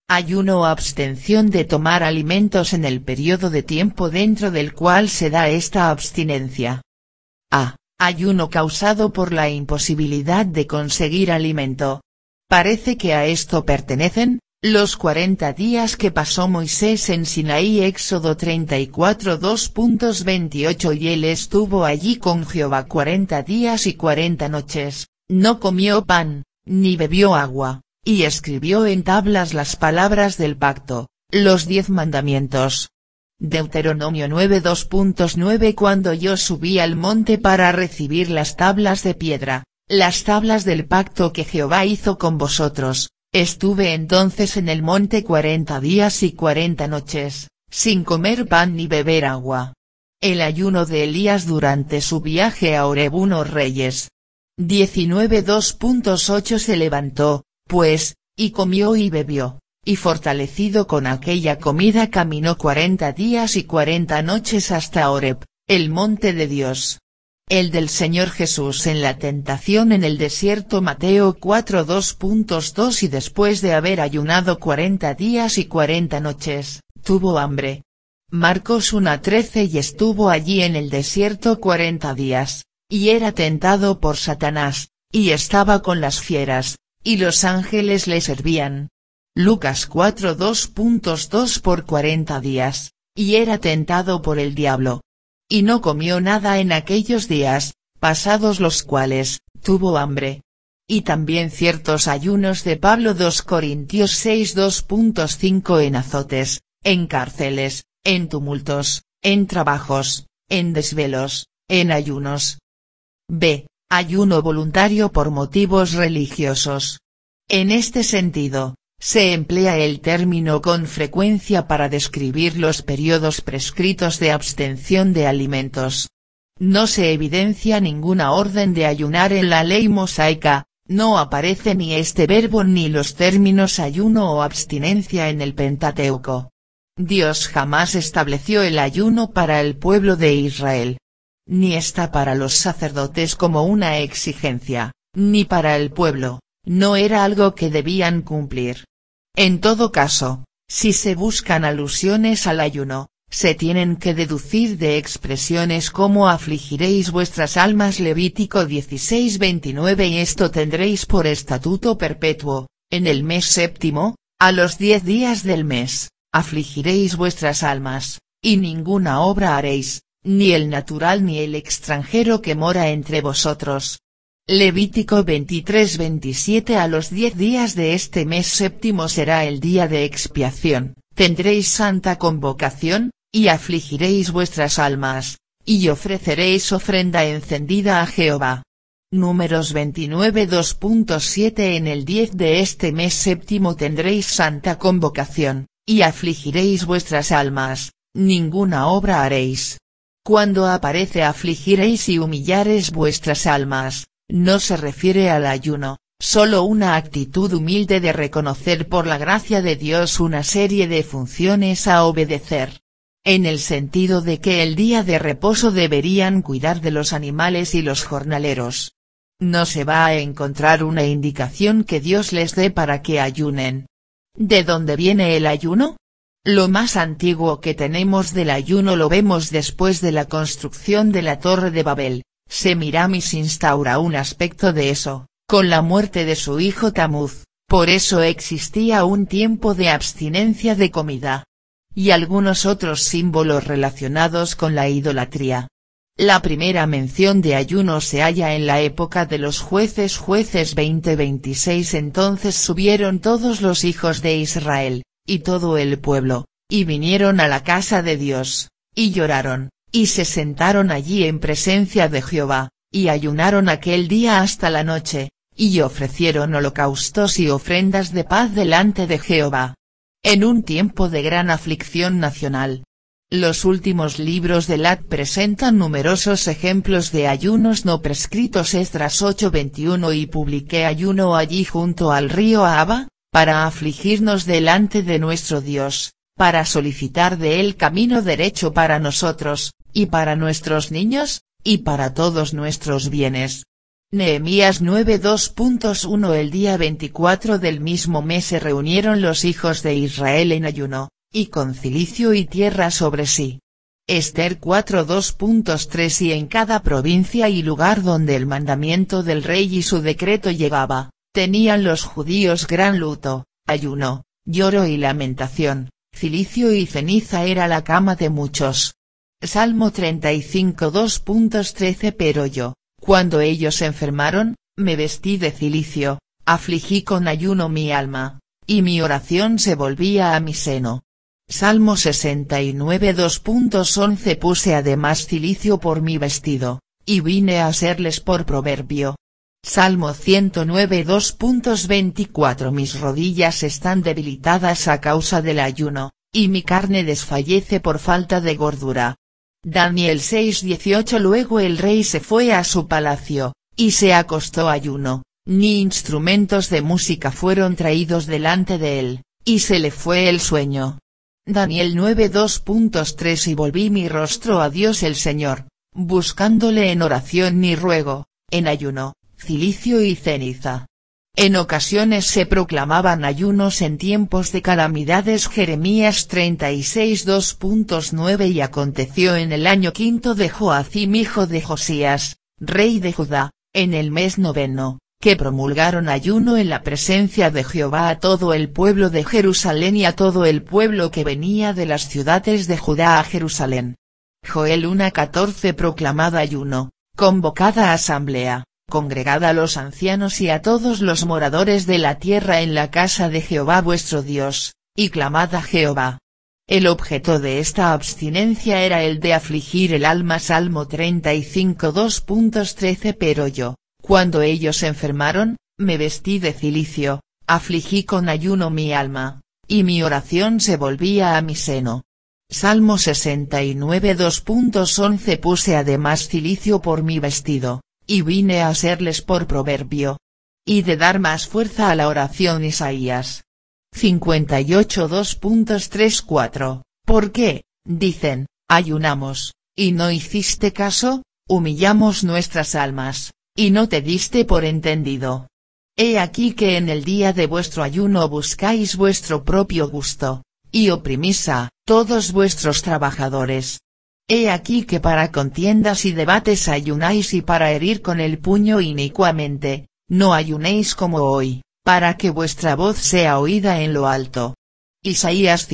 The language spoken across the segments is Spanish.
Ayuno o abstención de tomar alimentos en el periodo de tiempo dentro del cual se da esta abstinencia. A. Ayuno causado por la imposibilidad de conseguir alimento. Parece que a esto pertenecen los 40 días que pasó Moisés en Sinaí, Éxodo 34 2.28, y él estuvo allí con Jehová 40 días y 40 noches, no comió pan, ni bebió agua, y escribió en tablas las palabras del pacto, los 10 mandamientos. Deuteronomio 9 2.9. Cuando yo subí al monte para recibir las tablas de piedra, las tablas del pacto que Jehová hizo con vosotros, estuve entonces en el monte 40 días y 40 noches, sin comer pan ni beber agua. El ayuno de Elías durante su viaje a Horeb. 1 Reyes 19 2.8. Se levantó, pues, y comió y bebió, y fortalecido con aquella comida caminó 40 días y 40 noches hasta Horeb, el monte de Dios. El del Señor Jesús en la tentación en el desierto. Mateo 4 2.2. Y después de haber ayunado 40 días y 40 noches, tuvo hambre. Marcos 1:13. Y estuvo allí en el desierto 40 días, y era tentado por Satanás, y estaba con las fieras, y los ángeles le servían. Lucas 4 2.2. Por 40 días, y era tentado por el diablo. Y no comió nada en aquellos días, pasados los cuales, tuvo hambre. Y también ciertos ayunos de Pablo. 2 Corintios 6 2.5. En azotes, en cárceles, en tumultos, en trabajos, en desvelos, en ayunos. B. Ayuno voluntario por motivos religiosos. En este sentido, se emplea el término con frecuencia para describir los periodos prescritos de abstención de alimentos. No se evidencia ninguna orden de ayunar en la ley mosaica, no aparece ni este verbo ni los términos ayuno o abstinencia en el Pentateuco. Dios jamás estableció el ayuno para el pueblo de Israel. Ni está para los sacerdotes como una exigencia, ni para el pueblo, no era algo que debían cumplir. En todo caso, si se buscan alusiones al ayuno, se tienen que deducir de expresiones como afligiréis vuestras almas. Levítico 16:29. Y esto tendréis por estatuto perpetuo, en el mes séptimo, a los 10 días del mes, afligiréis vuestras almas, y ninguna obra haréis, ni el natural ni el extranjero que mora entre vosotros. Levítico 23:27. A los 10 días de este mes séptimo será el día de expiación, tendréis santa convocación, y afligiréis vuestras almas, y ofreceréis ofrenda encendida a Jehová. Números 29 2.7. En el 10 de este mes séptimo tendréis santa convocación, y afligiréis vuestras almas, ninguna obra haréis. Cuando aparece afligiréis y humillaréis vuestras almas, no se refiere al ayuno, solo una actitud humilde de reconocer por la gracia de Dios una serie de funciones a obedecer. En el sentido de que el día de reposo deberían cuidar de los animales y los jornaleros. No se va a encontrar una indicación que Dios les dé para que ayunen. ¿De dónde viene el ayuno? Lo más antiguo que tenemos del ayuno lo vemos después de la construcción de la Torre de Babel. Semiramis instaura un aspecto de eso, con la muerte de su hijo Tamuz, por eso existía un tiempo de abstinencia de comida. Y algunos otros símbolos relacionados con la idolatría. La primera mención de ayuno se halla en la época de los jueces. Jueces 20:26. Entonces subieron todos los hijos de Israel, y todo el pueblo, y vinieron a la casa de Dios, y lloraron, y se sentaron allí en presencia de Jehová, y ayunaron aquel día hasta la noche, y ofrecieron holocaustos y ofrendas de paz delante de Jehová. En un tiempo de gran aflicción nacional. Los últimos libros del Lat presentan numerosos ejemplos de ayunos no prescritos. Esdras 8:21. Y publiqué ayuno allí junto al río Ahava, para afligirnos delante de nuestro Dios, para solicitar de él camino derecho para nosotros, y para nuestros niños, y para todos nuestros bienes. Nehemías 9:2.1 El día 24 del mismo mes se reunieron los hijos de Israel en ayuno, y con cilicio y tierra sobre sí. Ester 4:2.3 Y en cada provincia y lugar donde el mandamiento del rey y su decreto llegaba, tenían los judíos gran luto, ayuno, lloro y lamentación, cilicio y ceniza era la cama de muchos. Salmo 35:2.13 Pero yo, cuando ellos enfermaron, me vestí de cilicio, afligí con ayuno mi alma, y mi oración se volvía a mi seno. Salmo 69:2.11 Puse además cilicio por mi vestido, y vine a serles por proverbio. Salmo 109:2.24 Mis rodillas están debilitadas a causa del ayuno, y mi carne desfallece por falta de gordura. Daniel 6:18 Luego el rey se fue a su palacio, y se acostó ayuno, ni instrumentos de música fueron traídos delante de él, y se le fue el sueño. Daniel 9:2.3 Y volví mi rostro a Dios el Señor, buscándole en oración y ruego, en ayuno, cilicio y ceniza. En ocasiones se proclamaban ayunos en tiempos de calamidades. Jeremías 36:2.9 Y aconteció en el año quinto de Joacim hijo de Josías, rey de Judá, en el mes noveno, que promulgaron ayuno en la presencia de Jehová a todo el pueblo de Jerusalén y a todo el pueblo que venía de las ciudades de Judá a Jerusalén. Joel 1:14 Proclamad ayuno, convocada asamblea, congregad a los ancianos y a todos los moradores de la tierra en la casa de Jehová vuestro Dios, y clamad a Jehová. El objeto de esta abstinencia era el de afligir el alma. Salmo 35:2.13 Pero yo, cuando ellos enfermaron, me vestí de cilicio, afligí con ayuno mi alma, y mi oración se volvía a mi seno. Salmo 69:2.11 Puse además cilicio por mi vestido, y vine a serles por proverbio. Y de dar más fuerza a la oración. Isaías 58:2.3-4 ¿Por qué, dicen, ayunamos, y no hiciste caso? Humillamos nuestras almas, y no te diste por entendido. He aquí que en el día de vuestro ayuno buscáis vuestro propio gusto, y oprimís a todos vuestros trabajadores. He aquí que para contiendas y debates ayunáis y para herir con el puño inicuamente, no ayunéis como hoy, para que vuestra voz sea oída en lo alto. Isaías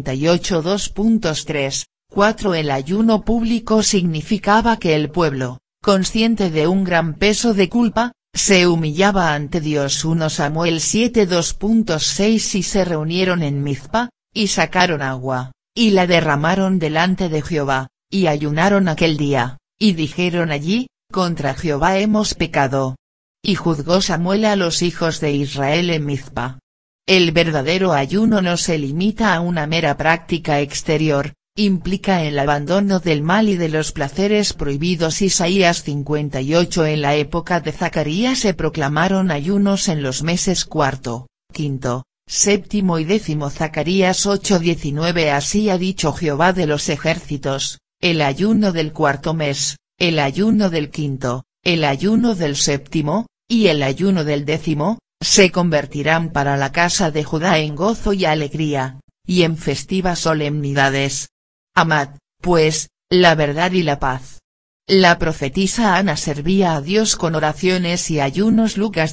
58:2.3-4 El ayuno público significaba que el pueblo, consciente de un gran peso de culpa, se humillaba ante Dios. 1 Samuel 7:2.6 Y se reunieron en Mizpa, y sacaron agua, y la derramaron delante de Jehová, y ayunaron aquel día, y dijeron allí, contra Jehová hemos pecado. Y juzgó Samuel a los hijos de Israel en Mizpa. El verdadero ayuno no se limita a una mera práctica exterior, implica el abandono del mal y de los placeres prohibidos. Isaías 58 En la época de Zacarías se proclamaron ayunos en los meses cuarto, quinto, séptimo y décimo. Zacarías 8:19 Así ha dicho Jehová de los ejércitos, el ayuno del cuarto mes, el ayuno del quinto, el ayuno del séptimo, y el ayuno del décimo, se convertirán para la casa de Judá en gozo y alegría, y en festivas solemnidades. Amad, pues, la verdad y la paz. La profetisa Ana servía a Dios con oraciones y ayunos. Lucas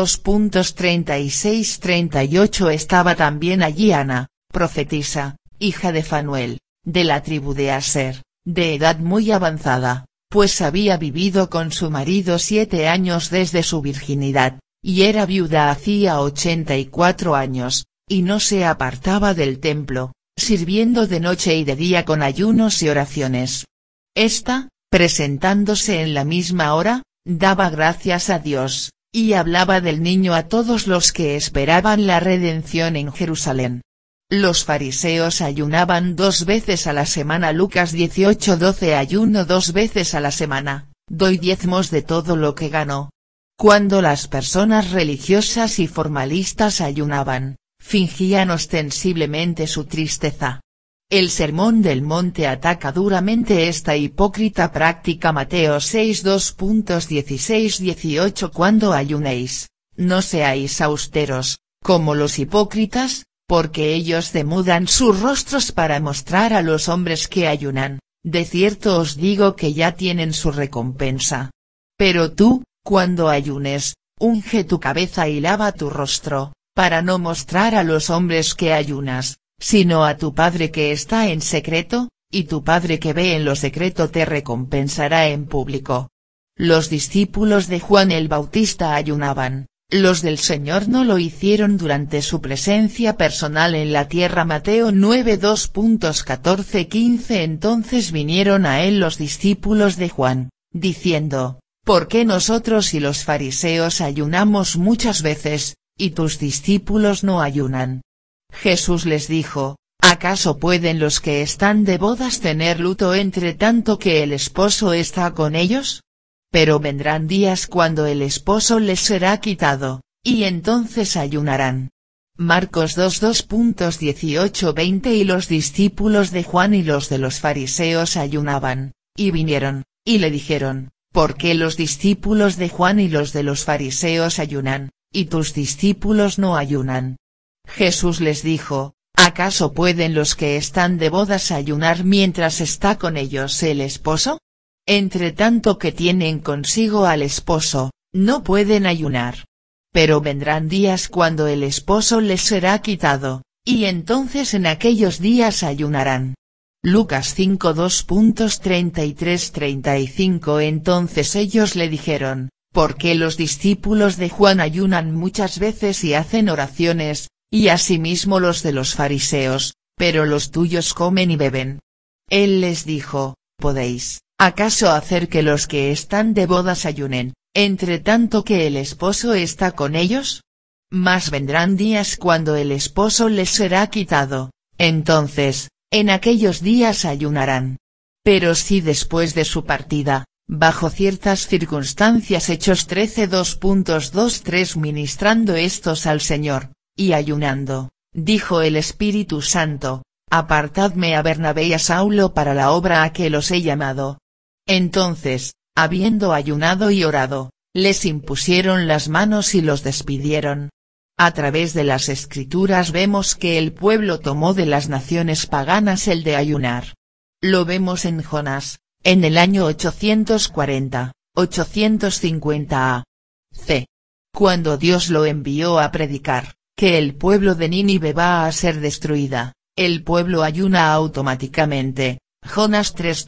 2:36-38 Estaba también allí Ana, profetisa, hija de Fanuel, de la tribu de Aser, de edad muy avanzada, pues había vivido con su marido 7 años desde su virginidad, y era viuda hacía 84 años, y no se apartaba del templo, sirviendo de noche y de día con ayunos y oraciones. Esta, presentándose en la misma hora, daba gracias a Dios, y hablaba del niño a todos los que esperaban la redención en Jerusalén. Los fariseos ayunaban 2 veces a la semana. Lucas 18:12 Ayuno 2 veces a la semana, doy diezmos de todo lo que gano. Cuando las personas religiosas y formalistas ayunaban, fingían ostensiblemente su tristeza. El Sermón del Monte ataca duramente esta hipócrita práctica. Mateo 6 2.16-18 Cuando ayunéis, no seáis austeros, como los hipócritas, porque ellos demudan sus rostros para mostrar a los hombres que ayunan. De cierto os digo que ya tienen su recompensa. Pero tú, cuando ayunes, unge tu cabeza y lava tu rostro, para no mostrar a los hombres que ayunas, sino a tu Padre que está en secreto, y tu Padre que ve en lo secreto te recompensará en público. Los discípulos de Juan el Bautista ayunaban, los del Señor no lo hicieron durante su presencia personal en la tierra. Mateo 9 2.14-15 Entonces vinieron a él los discípulos de Juan, diciendo, ¿por qué nosotros y los fariseos ayunamos muchas veces, y tus discípulos no ayunan? Jesús les dijo, ¿acaso pueden los que están de bodas tener luto entre tanto que el esposo está con ellos? Pero vendrán días cuando el esposo les será quitado, y entonces ayunarán. Marcos 2 2.18-20 Y los discípulos de Juan y los de los fariseos ayunaban, y vinieron, y le dijeron, ¿por qué los discípulos de Juan y los de los fariseos ayunan, y tus discípulos no ayunan? Jesús les dijo, ¿acaso pueden los que están de bodas ayunar mientras está con ellos el esposo? Entre tanto que tienen consigo al esposo, no pueden ayunar. Pero vendrán días cuando el esposo les será quitado, y entonces en aquellos días ayunarán. Lucas 5 2.33-35 Entonces ellos le dijeron, ¿por qué los discípulos de Juan ayunan muchas veces y hacen oraciones, y asimismo los de los fariseos, pero los tuyos comen y beben? Él les dijo, ¿podéis, acaso hacer que los que están de bodas ayunen, entre tanto que el esposo está con ellos? Mas vendrán días cuando el esposo les será quitado, entonces, en aquellos días ayunarán. Pero si después de su partida, bajo ciertas circunstancias Hechos 13 2.2-3 Ministrando estos al Señor, y ayunando, dijo el Espíritu Santo, apartadme a Bernabé y a Saulo para la obra a que los he llamado. Entonces, habiendo ayunado y orado, les impusieron las manos y los despidieron. A través de las Escrituras vemos que el pueblo tomó de las naciones paganas el de ayunar. Lo vemos en Jonás, en el año 840, 850 a.C. Cuando Dios lo envió a predicar, que el pueblo de Nínive va a ser destruida, el pueblo ayuna automáticamente. Jonás 3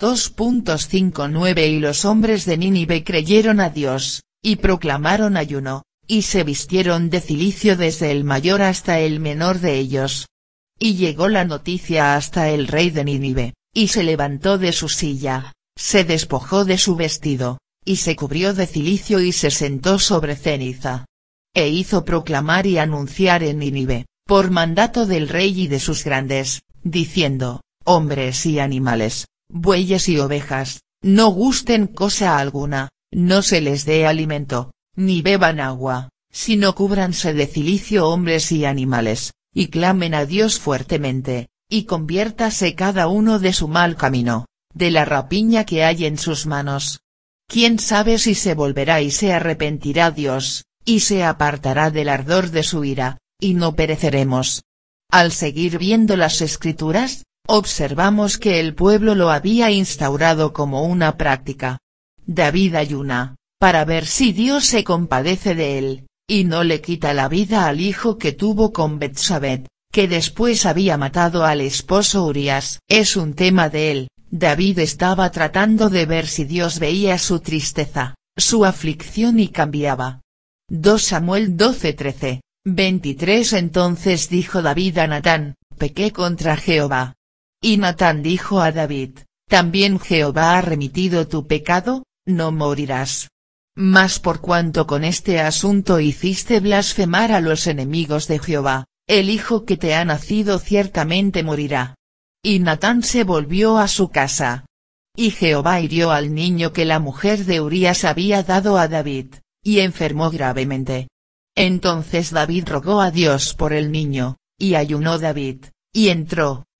2.59 Y los hombres de Nínive creyeron a Dios, y proclamaron ayuno, y se vistieron de cilicio desde el mayor hasta el menor de ellos. Y llegó la noticia hasta el rey de Nínive, y se levantó de su silla, se despojó de su vestido, y se cubrió de cilicio y se sentó sobre ceniza. E hizo proclamar y anunciar en Nínive, por mandato del rey y de sus grandes, diciendo, hombres y animales, bueyes y ovejas, no gusten cosa alguna, no se les dé alimento, ni beban agua, sino cúbranse de cilicio hombres y animales, y clamen a Dios fuertemente, y conviértase cada uno de su mal camino, de la rapiña que hay en sus manos. ¿Quién sabe si se volverá y se arrepentirá Dios, y se apartará del ardor de su ira, y no pereceremos? Al seguir viendo las Escrituras, observamos que el pueblo lo había instaurado como una práctica. David ayuna, para ver si Dios se compadece de él, y no le quita la vida al hijo que tuvo con Betsabé, que después había matado al esposo Urías. Es un tema de él. David estaba tratando de ver si Dios veía su tristeza, su aflicción y cambiaba. 2 Samuel 12:13, 23 Entonces dijo David a Natán, pequé contra Jehová. Y Natán dijo a David, ¿también Jehová ha remitido tu pecado? No morirás. Mas por cuanto con este asunto hiciste blasfemar a los enemigos de Jehová, el hijo que te ha nacido ciertamente morirá. Y Natán se volvió a su casa. Y Jehová hirió al niño que la mujer de Urías había dado a David, y enfermó gravemente. Entonces David rogó a Dios por el niño, y ayunó David, y entró,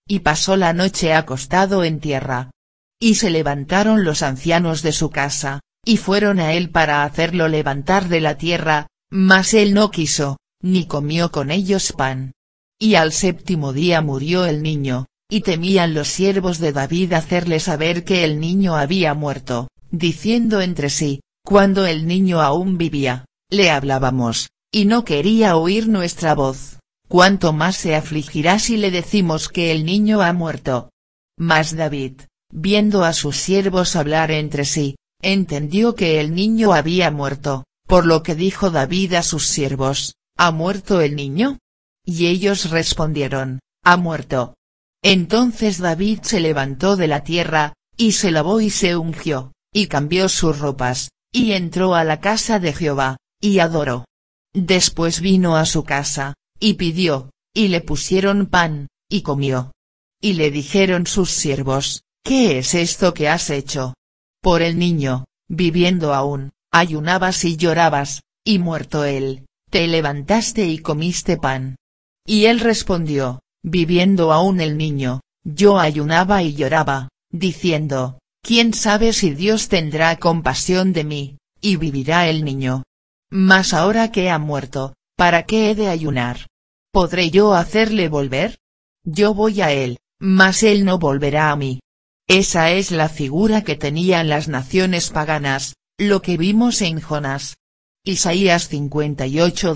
y pasó la noche acostado en tierra. Y se levantaron los ancianos de su casa, y fueron a él para hacerlo levantar de la tierra, mas él no quiso, ni comió con ellos pan. Y al séptimo día murió el niño, y temían los siervos de David hacerle saber que el niño había muerto, diciendo entre sí, cuando el niño aún vivía, le hablábamos, y no quería oír nuestra voz, cuánto más se afligirá si le decimos que el niño ha muerto. Mas David, viendo a sus siervos hablar entre sí, entendió que el niño había muerto, por lo que dijo David a sus siervos, ¿ha muerto el niño? Y ellos respondieron, ha muerto. Entonces David se levantó de la tierra, y se lavó y se ungió, y cambió sus ropas, y entró a la casa de Jehová, y adoró. Después vino a su casa, y pidió, y le pusieron pan, y comió. Y le dijeron sus siervos, ¿qué es esto que has hecho? Por el niño, viviendo aún, ayunabas y llorabas, y muerto él, te levantaste y comiste pan. Y él respondió, viviendo aún el niño, yo ayunaba y lloraba, diciendo, ¿quién sabe si Dios tendrá compasión de mí, y vivirá el niño? Mas ahora que ha muerto, ¿para qué he de ayunar? ¿Podré yo hacerle volver? Yo voy a él, mas él no volverá a mí. Esa es la figura que tenían las naciones paganas, lo que vimos en Jonás. Isaías 58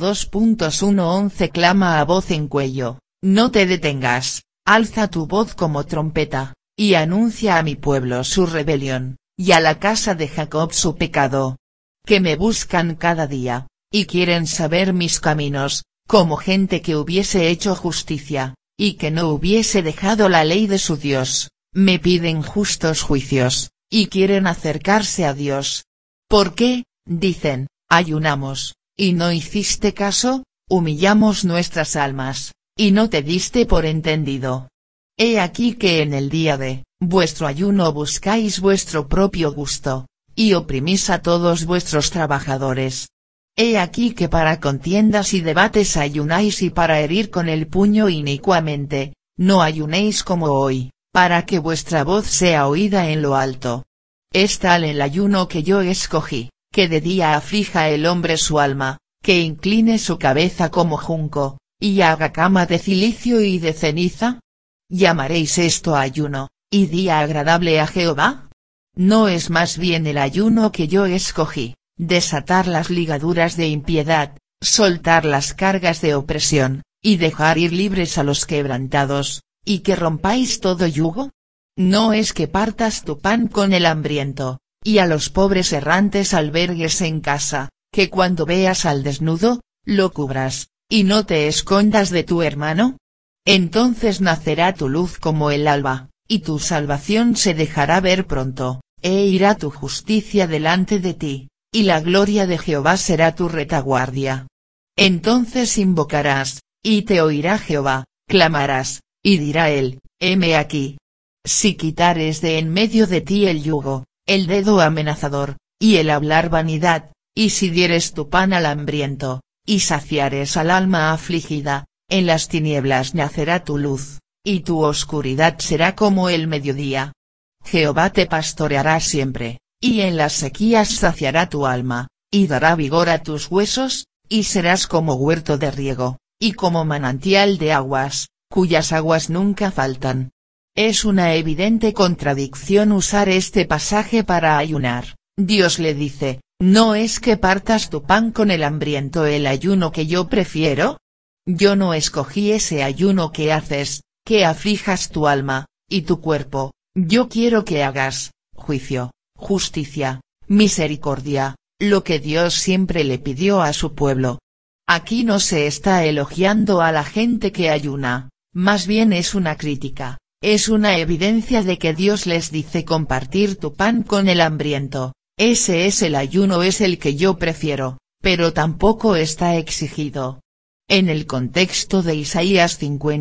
2.1-11 clama a voz en cuello, no te detengas, alza tu voz como trompeta, y anuncia a mi pueblo su rebelión, y a la casa de Jacob su pecado. Que me buscan cada día, y quieren saber mis caminos, como gente que hubiese hecho justicia, y que no hubiese dejado la ley de su Dios, me piden justos juicios, y quieren acercarse a Dios. ¿Por qué? Dicen, ayunamos, y no hiciste caso, humillamos nuestras almas, y no te diste por entendido. He aquí que en el día de vuestro ayuno buscáis vuestro propio gusto, y oprimís a todos vuestros trabajadores. He aquí que para contiendas y debates ayunáis y para herir con el puño inicuamente, no ayunéis como hoy, para que vuestra voz sea oída en lo alto. Es tal el ayuno que yo escogí, que de día aflija el hombre su alma, que incline su cabeza como junco, y haga cama de cilicio y de ceniza. ¿Llamaréis esto ayuno, y día agradable a Jehová? ¿No es más bien el ayuno que yo escogí, desatar las ligaduras de impiedad, soltar las cargas de opresión, y dejar ir libres a los quebrantados, y que rompáis todo yugo? ¿No es que partas tu pan con el hambriento, y a los pobres errantes albergues en casa, que cuando veas al desnudo, lo cubras, y no te escondas de tu hermano? Entonces nacerá tu luz como el alba, y tu salvación se dejará ver pronto, e irá tu justicia delante de ti, y la gloria de Jehová será tu retaguardia. Entonces invocarás, y te oirá Jehová, clamarás, y dirá él, heme aquí. Si quitares de en medio de ti el yugo, el dedo amenazador, y el hablar vanidad, y si dieres tu pan al hambriento, y saciares al alma afligida, en las tinieblas nacerá tu luz, y tu oscuridad será como el mediodía. Jehová te pastoreará siempre, y en las sequías saciará tu alma, y dará vigor a tus huesos, y serás como huerto de riego, y como manantial de aguas, cuyas aguas nunca faltan. Es una evidente contradicción usar este pasaje para ayunar. Dios le dice, ¿no es que partas tu pan con el hambriento el ayuno que yo prefiero? Yo no escogí ese ayuno que haces, que aflijas tu alma, y tu cuerpo, yo quiero que hagas, juicio, justicia, misericordia, lo que Dios siempre le pidió a su pueblo. Aquí no se está elogiando a la gente que ayuna, más bien es una crítica, es una evidencia de que Dios les dice compartir tu pan con el hambriento, ese es el ayuno es el que yo prefiero, pero tampoco está exigido. En el contexto de Isaías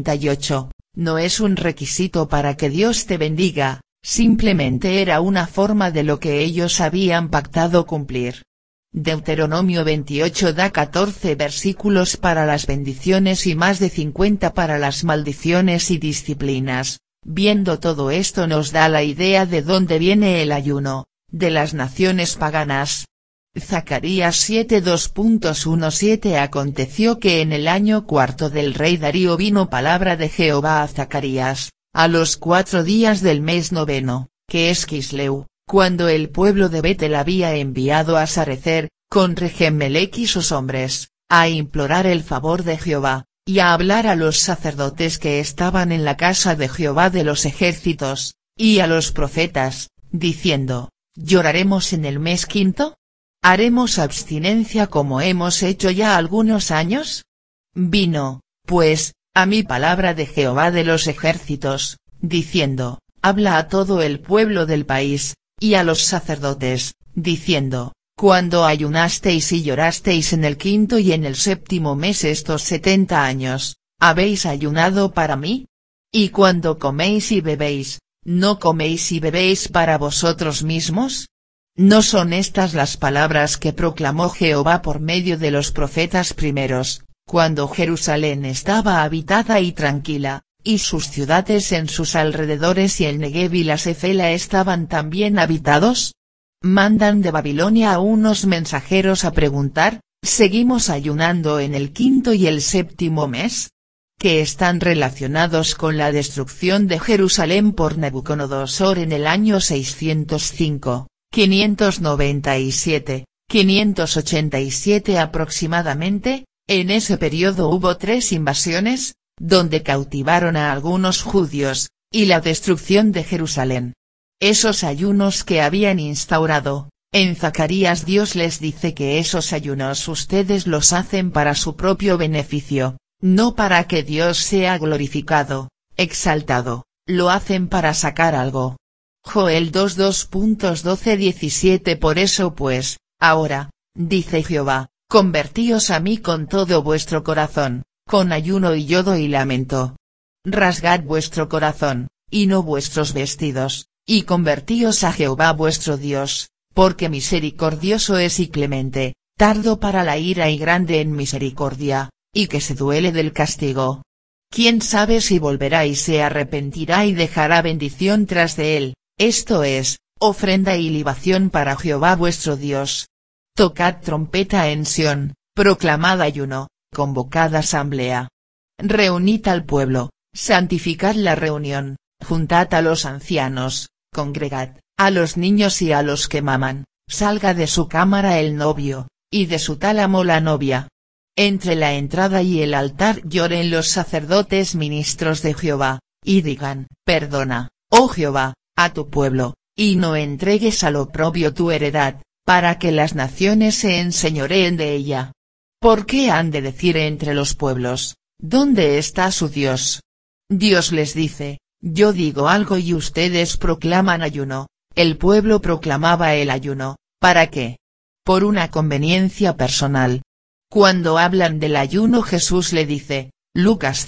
58, no es un requisito para que Dios te bendiga, simplemente era una forma de lo que ellos habían pactado cumplir. Deuteronomio 28 da 14 versículos para las bendiciones y más de 50 para las maldiciones y disciplinas. Viendo todo esto nos da la idea de dónde viene el ayuno, de las naciones paganas. Zacarías 7:2.17 Aconteció que en el año cuarto del rey Darío vino palabra de Jehová a Zacarías, a los 4 días del mes noveno, que es Quisleu, cuando el pueblo de Betel había enviado a Sarecer, con Regemelec y sus hombres, a implorar el favor de Jehová, y a hablar a los sacerdotes que estaban en la casa de Jehová de los ejércitos, y a los profetas, diciendo, ¿lloraremos en el mes quinto? ¿Haremos abstinencia como hemos hecho ya algunos años? Vino, pues, a mí palabra de Jehová de los ejércitos, diciendo, habla a todo el pueblo del país, y a los sacerdotes, diciendo, cuando ayunasteis y llorasteis en el quinto y en el séptimo mes estos 70 años, ¿habéis ayunado para mí? Y cuando coméis y bebéis, ¿no coméis y bebéis para vosotros mismos? ¿No son estas las palabras que proclamó Jehová por medio de los profetas primeros, cuando Jerusalén estaba habitada y tranquila, y sus ciudades en sus alrededores y el Negev y la Cefela estaban también habitados? Mandan de Babilonia a unos mensajeros a preguntar, ¿seguimos ayunando en el quinto y el séptimo mes? Que están relacionados con la destrucción de Jerusalén por Nabucodonosor en el año 605. 597, 587 aproximadamente. En ese periodo hubo 3 invasiones, donde cautivaron a algunos judíos, y la destrucción de Jerusalén. Esos ayunos que habían instaurado, en Zacarías Dios les dice que esos ayunos ustedes los hacen para su propio beneficio, no para que Dios sea glorificado, exaltado, lo hacen para sacar algo. Joel 2:12-17 Por eso pues, ahora, dice Jehová, convertíos a mí con todo vuestro corazón, con ayuno y llodo y lamento. Rasgad vuestro corazón, y no vuestros vestidos, y convertíos a Jehová vuestro Dios, porque misericordioso es y clemente, tardo para la ira y grande en misericordia, y que se duele del castigo. ¿Quién sabe si volverá y se arrepentirá y dejará bendición tras de él? Esto es, ofrenda y libación para Jehová vuestro Dios. Tocad trompeta en Sión, proclamad ayuno, convocad asamblea. Reunid al pueblo, santificad la reunión, juntad a los ancianos, congregad, a los niños y a los que maman, salga de su cámara el novio, y de su tálamo la novia. Entre la entrada y el altar lloren los sacerdotes ministros de Jehová, y digan, perdona, oh Jehová, a tu pueblo, y no entregues al oprobio tu heredad, para que las naciones se enseñoreen de ella. ¿Por qué han de decir entre los pueblos, ¿dónde está su Dios? Dios les dice, yo digo algo y ustedes proclaman ayuno. El pueblo proclamaba el ayuno, ¿para qué? Por una conveniencia personal. Cuando hablan del ayuno Jesús le dice, Lucas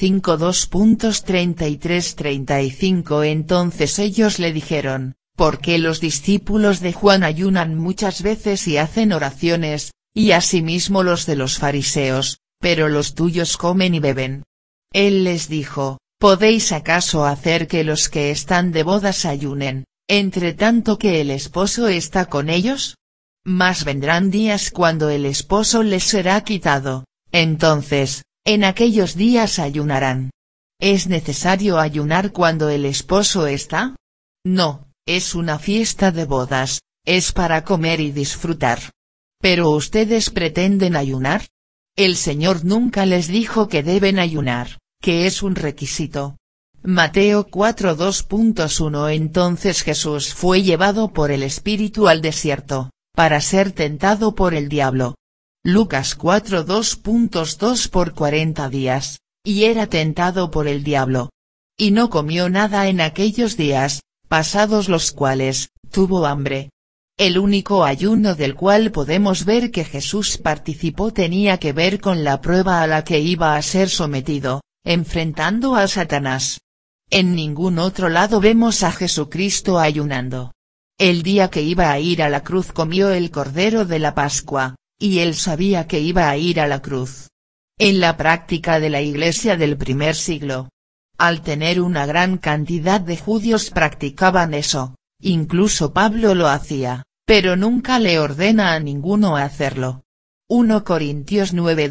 5:2.33-35 Entonces ellos le dijeron, ¿por qué los discípulos de Juan ayunan muchas veces y hacen oraciones, y asimismo los de los fariseos, pero los tuyos comen y beben? Él les dijo, ¿podéis acaso hacer que los que están de bodas ayunen, entre tanto que el esposo está con ellos? Mas vendrán días cuando el esposo les será quitado, entonces, en aquellos días ayunarán. ¿Es necesario ayunar cuando el esposo está? No, es una fiesta de bodas, es para comer y disfrutar. ¿Pero ustedes pretenden ayunar? El Señor nunca les dijo que deben ayunar, que es un requisito. Mateo 4:2.1 Entonces Jesús fue llevado por el Espíritu al desierto, para ser tentado por el diablo. Lucas 4:2.2 Por 40 días, y era tentado por el diablo. Y no comió nada en aquellos días, pasados los cuales, tuvo hambre. El único ayuno del cual podemos ver que Jesús participó tenía que ver con la prueba a la que iba a ser sometido, enfrentando a Satanás. En ningún otro lado vemos a Jesucristo ayunando. El día que iba a ir a la cruz comió el cordero de la Pascua, y él sabía que iba a ir a la cruz. En la práctica de la Iglesia del primer siglo, al tener una gran cantidad de judíos practicaban eso, incluso Pablo lo hacía, pero nunca le ordena a ninguno hacerlo. 1 Corintios 9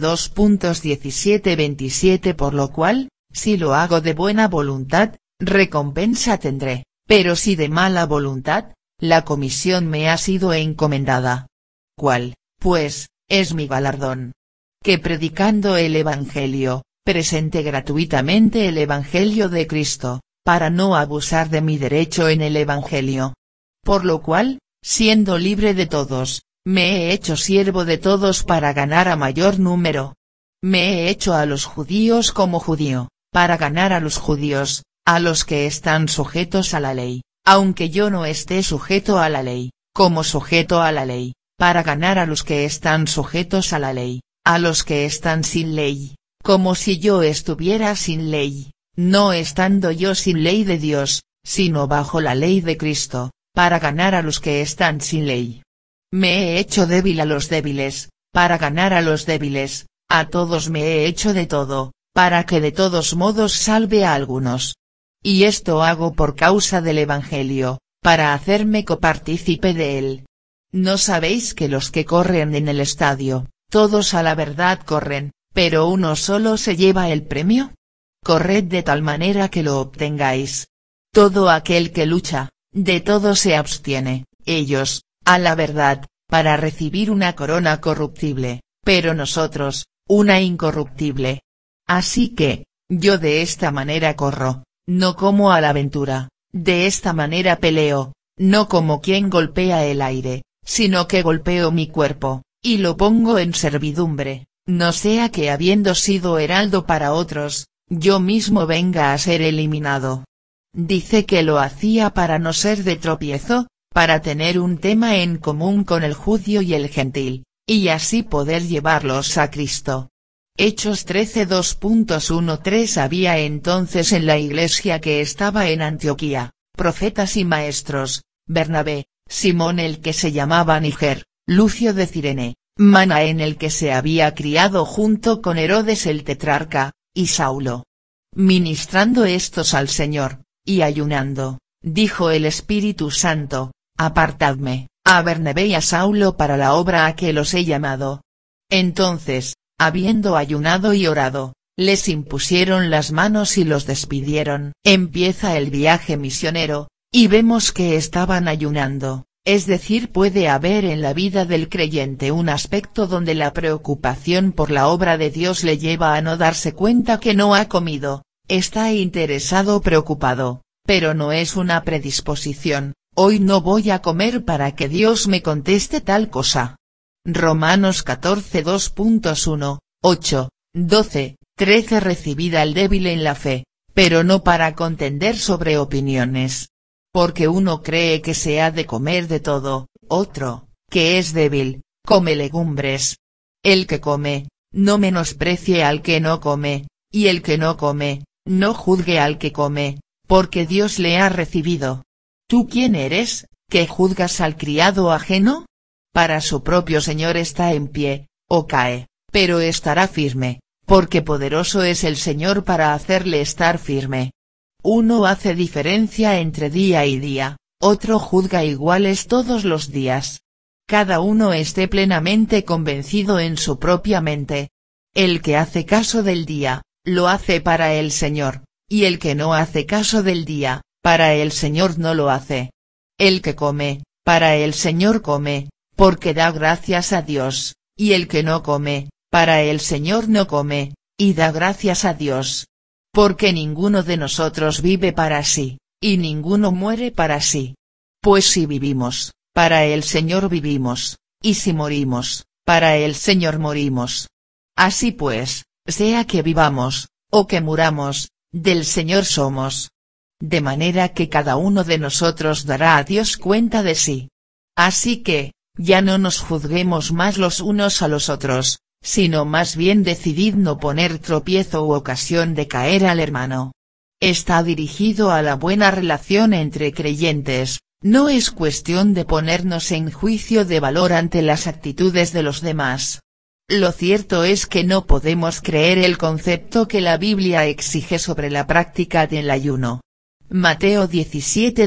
2.17-27 Por lo cual, si lo hago de buena voluntad, recompensa tendré, pero si de mala voluntad, la comisión me ha sido encomendada. ¿Cuál, pues, es mi galardón? Que predicando el Evangelio, presente gratuitamente el Evangelio de Cristo, para no abusar de mi derecho en el Evangelio. Por lo cual, siendo libre de todos, me he hecho siervo de todos para ganar a mayor número. Me he hecho a los judíos como judío, para ganar a los judíos, a los que están sujetos a la ley, aunque yo no esté sujeto a la ley, como sujeto a la ley, para ganar a los que están sujetos a la ley, a los que están sin ley, como si yo estuviera sin ley, no estando yo sin ley de Dios, sino bajo la ley de Cristo, para ganar a los que están sin ley. Me he hecho débil a los débiles, para ganar a los débiles, a todos me he hecho de todo, para que de todos modos salve a algunos. Y esto hago por causa del Evangelio, para hacerme copartícipe de él. ¿No sabéis que los que corren en el estadio, todos a la verdad corren, pero uno solo se lleva el premio? Corred de tal manera que lo obtengáis. Todo aquel que lucha, de todo se abstiene, ellos, a la verdad, para recibir una corona corruptible, pero nosotros, una incorruptible. Así que, yo de esta manera corro, no como a la aventura, de esta manera peleo, no como quien golpea el aire, sino que golpeo mi cuerpo, y lo pongo en servidumbre, no sea que habiendo sido heraldo para otros, yo mismo venga a ser eliminado. Dice que lo hacía para no ser de tropiezo, para tener un tema en común con el judío y el gentil, y así poder llevarlos a Cristo. Hechos 13 2.13 Había entonces en la iglesia que estaba en Antioquía, profetas y maestros, Bernabé, Simón el que se llamaba Níger, Lucio de Cirene, Manaén el que se había criado junto con Herodes el tetrarca, y Saulo. Ministrando estos al Señor, y ayunando, dijo el Espíritu Santo, apartadme, a Bernabé y a Saulo para la obra a que los he llamado. Entonces, habiendo ayunado y orado, les impusieron las manos y los despidieron. Empieza el viaje misionero, y vemos que estaban ayunando, es decir puede haber en la vida del creyente un aspecto donde la preocupación por la obra de Dios le lleva a no darse cuenta que no ha comido, está interesado o preocupado, pero no es una predisposición. Hoy no voy a comer para que Dios me conteste tal cosa. Romanos 14 2.1, 8, 12, 13 Recibid al débil en la fe, pero no para contender sobre opiniones. Porque uno cree que se ha de comer de todo, otro, que es débil, come legumbres. El que come, no menosprecie al que no come, y el que no come, no juzgue al que come, porque Dios le ha recibido. ¿Tú quién eres, que juzgas al criado ajeno? Para su propio Señor está en pie, o cae, pero estará firme, porque poderoso es el Señor para hacerle estar firme. Uno hace diferencia entre día y día, otro juzga iguales todos los días. Cada uno esté plenamente convencido en su propia mente. El que hace caso del día, lo hace para el Señor, y el que no hace caso del día, para el Señor no lo hace. El que come, para el Señor come, porque da gracias a Dios, y el que no come, para el Señor no come, y da gracias a Dios. Porque ninguno de nosotros vive para sí, y ninguno muere para sí. Pues si vivimos, para el Señor vivimos, y si morimos, para el Señor morimos. Así pues, sea que vivamos, o que muramos, del Señor somos. De manera que cada uno de nosotros dará a Dios cuenta de sí. Así que, ya no nos juzguemos más los unos a los otros, sino más bien decidid no poner tropiezo u ocasión de caer al hermano. Está dirigido a la buena relación entre creyentes, No es cuestión de ponernos en juicio de valor ante las actitudes de los demás. Lo cierto es que no podemos creer el concepto que la Biblia exige sobre la práctica del ayuno. Mateo 17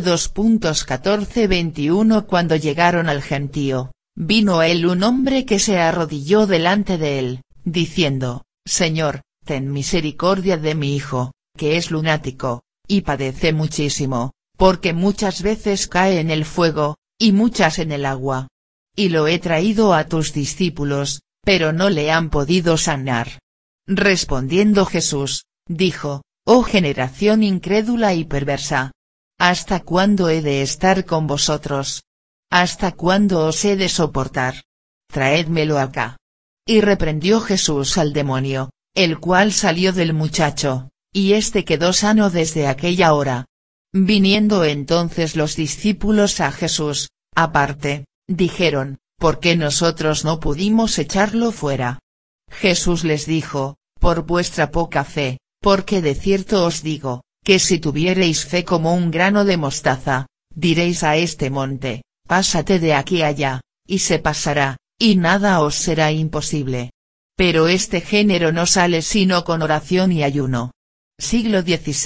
2.14-21 Cuando llegaron al gentío, vino a él un hombre que se arrodilló delante de él, diciendo, Señor, ten misericordia de mi hijo, que es lunático, y padece muchísimo, porque muchas veces cae en el fuego, y muchas en el agua. Y lo he traído a tus discípulos, pero no le han podido sanar. Respondiendo Jesús, dijo, Oh generación incrédula y perversa. ¿Hasta cuándo he de estar con vosotros? ¿Hasta cuándo os he de soportar? Traédmelo acá. Y reprendió Jesús al demonio, el cual salió del muchacho, y éste quedó sano desde aquella hora. Viniendo entonces los discípulos a Jesús, aparte, dijeron, ¿por qué nosotros no pudimos echarlo fuera? Jesús les dijo, por vuestra poca fe, porque de cierto os digo, que si tuviereis fe como un grano de mostaza, diréis a este monte, pásate de aquí allá, y se pasará, y nada os será imposible. Pero este género no sale sino con oración y ayuno. Siglo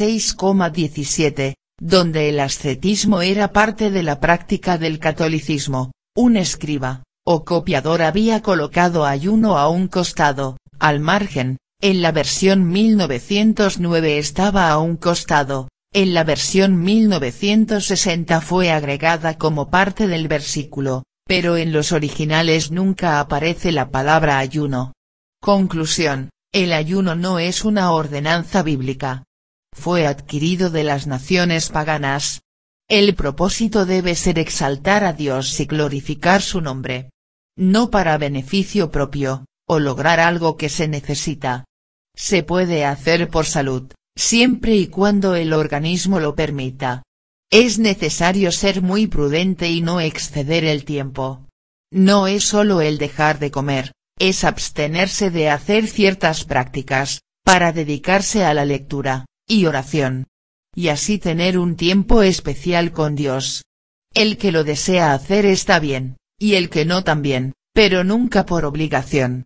XVI,17, donde el ascetismo era parte de la práctica del catolicismo, un escriba, o copiador había colocado ayuno a un costado, al margen, en la versión 1909 estaba a un costado, en la versión 1960 fue agregada como parte del versículo, pero en los originales nunca aparece la palabra ayuno. Conclusión, el ayuno no es una ordenanza bíblica. Fue adquirido de las naciones paganas. El propósito debe ser exaltar a Dios y glorificar su nombre. No para beneficio propio, o lograr algo que se necesita. Se puede hacer por salud, siempre y cuando el organismo lo permita. Es necesario ser muy prudente y no exceder el tiempo. No es solo el dejar de comer, es abstenerse de hacer ciertas prácticas, para dedicarse a la lectura y oración. Y así tener un tiempo especial con Dios. El que lo desea hacer está bien, y el que no también, pero nunca por obligación.